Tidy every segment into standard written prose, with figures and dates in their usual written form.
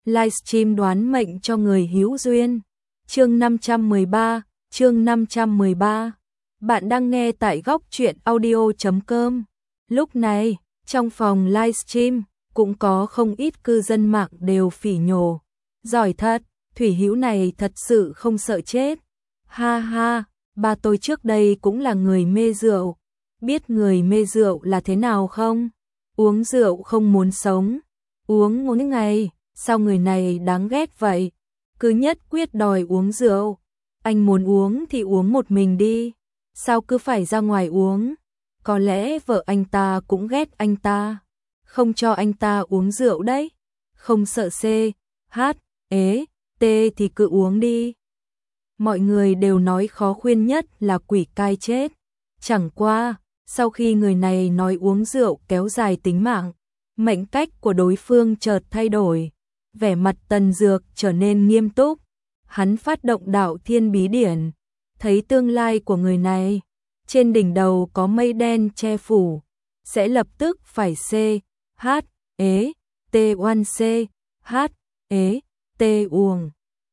livestream đoán mệnh cho người hữu duyên. Chương 513, chương 513. Bạn đang nghe tại góc truyện audio.com. Lúc này, trong phòng livestream cũng có không ít cư dân mạng đều phỉ nhổ. Giỏi thật, Thủy Hữu này thật sự không sợ chết. Ha ha, ba tôi trước đây cũng là người mê rượu. Biết người mê rượu là thế nào không? Uống rượu không muốn sống. Uống mỗi ngày, sao người này đáng ghét vậy? Cứ nhất quyết đòi uống rượu. Anh muốn uống thì uống một mình đi. Sao cứ phải ra ngoài uống? Có lẽ vợ anh ta cũng ghét anh ta. Không cho anh ta uống rượu đấy. Không sợ C, H, ế, T thì cứ uống đi. Mọi người đều nói khó khuyên nhất là quỷ cai chết. Chẳng qua, sau khi người này nói uống rượu kéo dài tính mạng, mệnh cách của đối phương chợt thay đổi. Vẻ mặt Tần Dược trở nên nghiêm túc. Hắn phát động đạo thiên bí điển. Thấy tương lai của người này, trên đỉnh đầu có mây đen che phủ, sẽ lập tức phải C, H, ế, T oan C, H, ế, T uồng.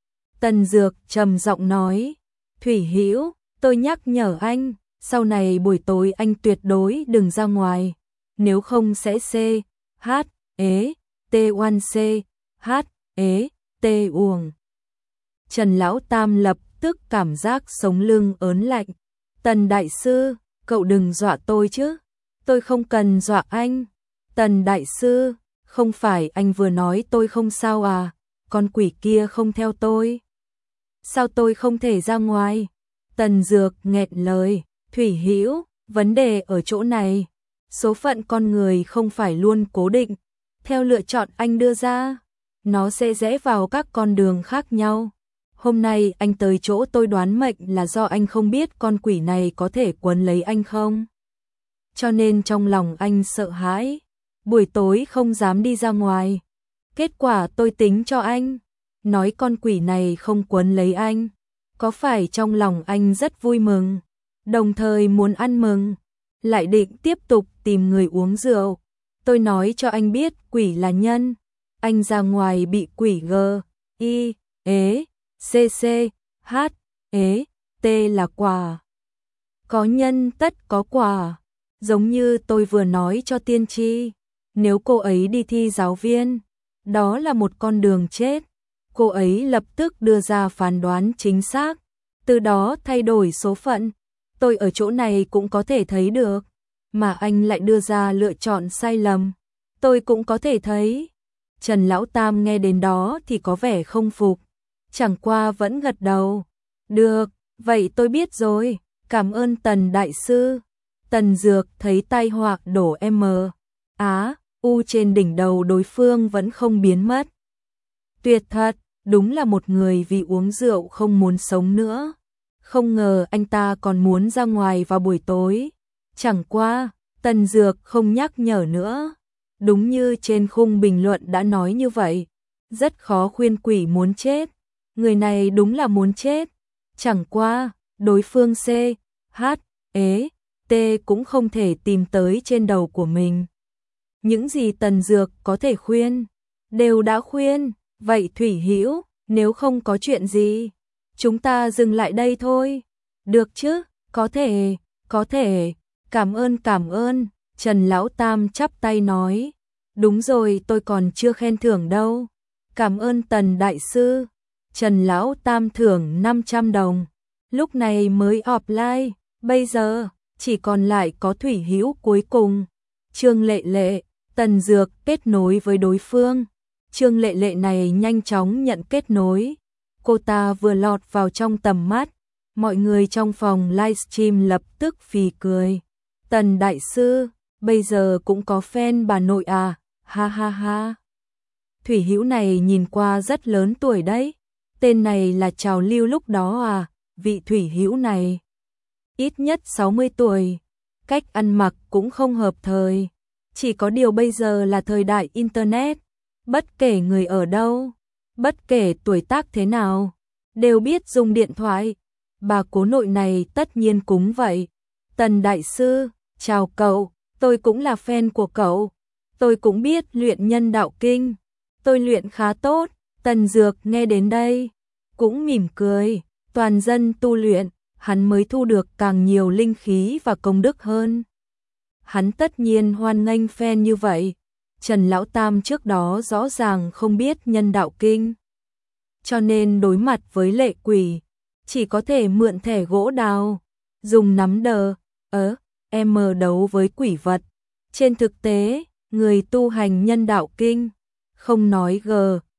Tần Dược trầm giọng nói, Thủy Hữu, tôi nhắc nhở anh, sau này buổi tối anh tuyệt đối đừng ra ngoài, nếu không sẽ C, H, ế, T oan C, H, ế, T uồng. Trần Lão Tam lập tức cảm giác sống lưng ớn lạnh. Tần Đại Sư, cậu đừng dọa tôi chứ. Tôi không cần dọa anh. Tần Đại Sư, không phải anh vừa nói tôi không sao à, con quỷ kia không theo tôi. Sao tôi không thể ra ngoài? Tần Dược nghẹn lời, Thủy Hữu, vấn đề ở chỗ này. Số phận con người không phải luôn cố định. Theo lựa chọn anh đưa ra, nó sẽ rẽ vào các con đường khác nhau. Hôm nay anh tới chỗ tôi đoán mệnh là do anh không biết con quỷ này có thể quấn lấy anh không. Cho nên trong lòng anh sợ hãi, buổi tối không dám đi ra ngoài. Kết quả tôi tính cho anh, nói con quỷ này không quấn lấy anh. Có phải trong lòng anh rất vui mừng, đồng thời muốn ăn mừng, lại định tiếp tục tìm người uống rượu. Tôi nói cho anh biết quỷ là nhân, anh ra ngoài bị quỷ G, I, ế, CC, H, ế, T là quả. Có nhân tất có quả. Giống như tôi vừa nói cho Tiên Tri, nếu cô ấy đi thi giáo viên, đó là một con đường chết. Cô ấy lập tức đưa ra phán đoán chính xác, từ đó thay đổi số phận. Tôi ở chỗ này cũng có thể thấy được, mà anh lại đưa ra lựa chọn sai lầm. Tôi cũng có thể thấy. Trần Lão Tam nghe đến đó thì có vẻ không phục, chẳng qua vẫn gật đầu. Được, vậy tôi biết rồi, cảm ơn Tần Đại Sư. Tần Dược thấy tai họa đổ M, Á, U trên đỉnh đầu đối phương vẫn không biến mất. Tuyệt thật, đúng là một người vì uống rượu không muốn sống nữa. Không ngờ anh ta còn muốn ra ngoài vào buổi tối. Chẳng qua, Tần Dược không nhắc nhở nữa. Đúng như trên khung bình luận đã nói như vậy, rất khó khuyên quỷ muốn chết. Người này đúng là muốn chết. Chẳng qua, đối phương C, H, ế, T cũng không thể tìm tới trên đầu của mình. Những gì Tần Dược có thể khuyên, đều đã khuyên. Vậy Thủy Hữu, nếu không có chuyện gì, chúng ta dừng lại đây thôi. Được chứ, có thể, cảm ơn. Trần Lão Tam chắp tay nói. Đúng rồi, tôi còn chưa khen thưởng đâu. Cảm ơn Tần Đại Sư. Trần Lão Tam thưởng 500 đồng. Lúc này mới offline, bây giờ chỉ còn lại có Thủy Hữu cuối cùng. Trương Lệ Lệ, Tần Dược kết nối với đối phương. Trương Lệ Lệ này nhanh chóng nhận kết nối. Cô ta vừa lọt vào trong tầm mắt, mọi người trong phòng livestream lập tức phì cười. Tần Đại Sư, bây giờ cũng có fan bà nội à, ha ha ha. Thủy Hữu này nhìn qua rất lớn tuổi đấy. Tên này là trào lưu lúc đó à, vị Thủy Hữu này. Ít nhất 60 tuổi, cách ăn mặc cũng không hợp thời. Chỉ có điều bây giờ là thời đại Internet. Bất kể người ở đâu, bất kể tuổi tác thế nào, đều biết dùng điện thoại. Bà cố nội này tất nhiên cúng vậy. Tần Đại Sư, chào cậu, tôi cũng là fan của cậu. Tôi cũng biết luyện nhân đạo kinh. Tôi luyện khá tốt, Tần Dược nghe đến đây, cũng mỉm cười, toàn dân tu luyện, hắn mới thu được càng nhiều linh khí và công đức hơn. Hắn tất nhiên hoan nghênh phen như vậy. Trần Lão Tam trước đó rõ ràng không biết nhân đạo kinh, cho nên đối mặt với lệ quỷ, chỉ có thể mượn thẻ gỗ đào, dùng nắm đờ, đấu với quỷ vật. Trên thực tế, người tu hành nhân đạo kinh, không nói G,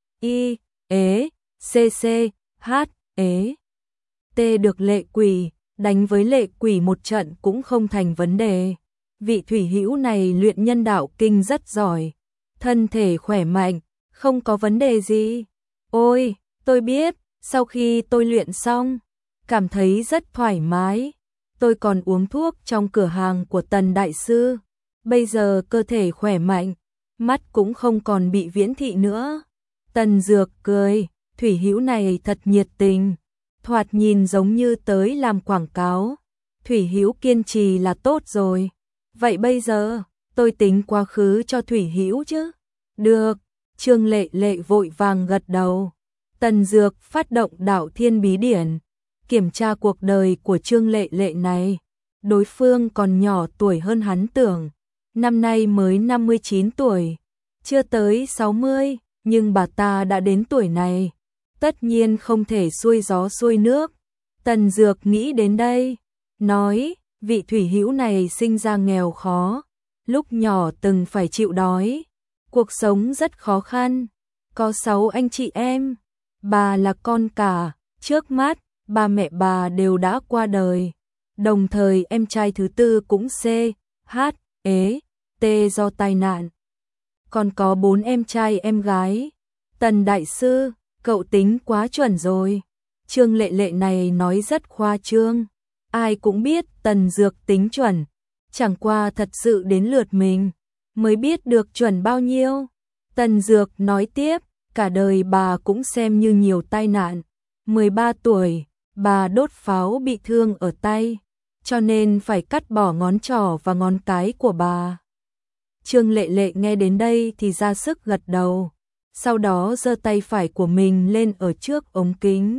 I, ế, C, H, ế, T được lệ quỷ, đánh với lệ quỷ một trận cũng không thành vấn đề. Vị thủy hữu này luyện nhân đạo kinh rất giỏi, thân thể khỏe mạnh, không có vấn đề gì. Ôi, tôi biết, sau khi tôi luyện xong, cảm thấy rất thoải mái. Tôi còn uống thuốc trong cửa hàng của Tần Đại Sư, bây giờ cơ thể khỏe mạnh, mắt cũng không còn bị viễn thị nữa. Tần Dược cười, thủy hữu này thật nhiệt tình, thoạt nhìn giống như tới làm quảng cáo. Thủy hữu kiên trì là tốt rồi. Vậy bây giờ, tôi tính quá khứ cho thủy hữu chứ? Được, Trương Lệ Lệ vội vàng gật đầu. Tần Dược phát động Đạo Thiên Bí Điển, kiểm tra cuộc đời của Trương Lệ Lệ này. Đối phương còn nhỏ tuổi hơn hắn tưởng, năm nay mới 59 tuổi, chưa tới 60, nhưng bà ta đã đến tuổi này, tất nhiên không thể xuôi gió xuôi nước. Tần Dược nghĩ đến đây, nói, vị thủy hữu này sinh ra nghèo khó, lúc nhỏ từng phải chịu đói, cuộc sống rất khó khăn, có 6 anh chị em, bà là con cả, trước mắt, ba mẹ bà đều đã qua đời, đồng thời em trai thứ tư cũng C, H, ế, T do tai nạn. Còn có 4 em trai em gái. Tần Đại Sư, cậu tính quá chuẩn rồi. Trương Lệ Lệ này nói rất khoa trương. Ai cũng biết Tần Dược tính chuẩn, chẳng qua thật sự đến lượt mình mới biết được chuẩn bao nhiêu. Tần Dược nói tiếp, cả đời bà cũng xem như nhiều tai nạn. 13 tuổi, bà đốt pháo bị thương ở tay, cho nên phải cắt bỏ ngón trỏ và ngón cái của bà. Trương Lệ Lệ nghe đến đây thì ra sức gật đầu, sau đó giơ tay phải của mình lên ở trước ống kính.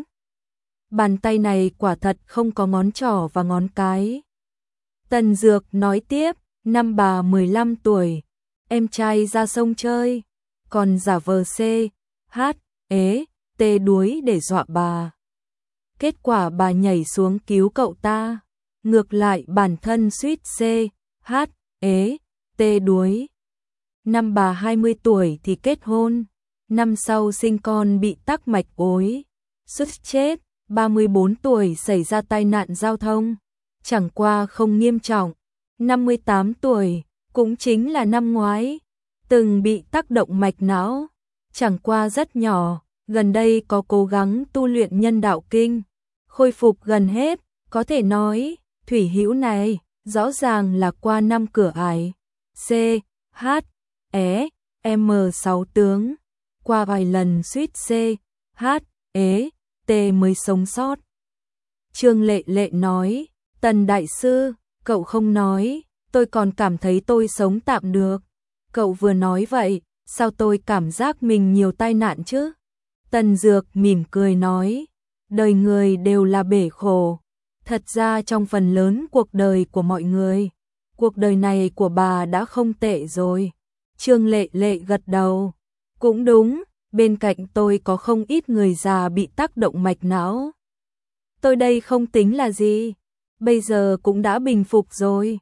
Bàn tay này quả thật không có ngón trỏ và ngón cái. Tần Dược nói tiếp, năm bà 15 tuổi, em trai ra sông chơi, còn giả vờ C, H, ế, T đuối để dọa bà. Kết quả bà nhảy xuống cứu cậu ta, ngược lại bản thân suýt C, H, ế, T đuối. Năm bà 20 tuổi thì kết hôn, năm sau sinh con bị tắc mạch ối, suýt chết. 34 tuổi xảy ra tai nạn giao thông, chẳng qua không nghiêm trọng. 58 tuổi, cũng chính là năm ngoái, từng bị tác động mạch não, chẳng qua rất nhỏ, gần đây có cố gắng tu luyện nhân đạo kinh, khôi phục gần hết, có thể nói, thủy hữu này, rõ ràng là qua 5 cửa ải, C, H, E, M 6 tướng, qua vài lần suýt C, H, E, T mới sống sót. Trương Lệ Lệ nói, Tần Đại Sư, cậu không nói, tôi còn cảm thấy tôi sống tạm được. Cậu vừa nói vậy, sao tôi cảm giác mình nhiều tai nạn chứ? Tần Dược mỉm cười nói, đời người đều là bể khổ. Thật ra trong phần lớn cuộc đời của mọi người, cuộc đời này của bà đã không tệ rồi. Trương Lệ Lệ gật đầu, cũng đúng. Bên cạnh tôi có không ít người già bị tác động mạch não. Tôi đây không tính là gì, bây giờ cũng đã bình phục rồi.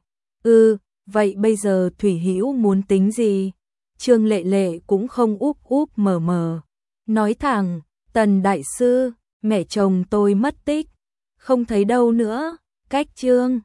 Vậy bây giờ thủy hữu muốn tính gì? Trương Lệ Lệ cũng không úp úp mở mở, nói thẳng, Tần Đại Sư, mẹ chồng tôi mất tích, không thấy đâu nữa, cách Trương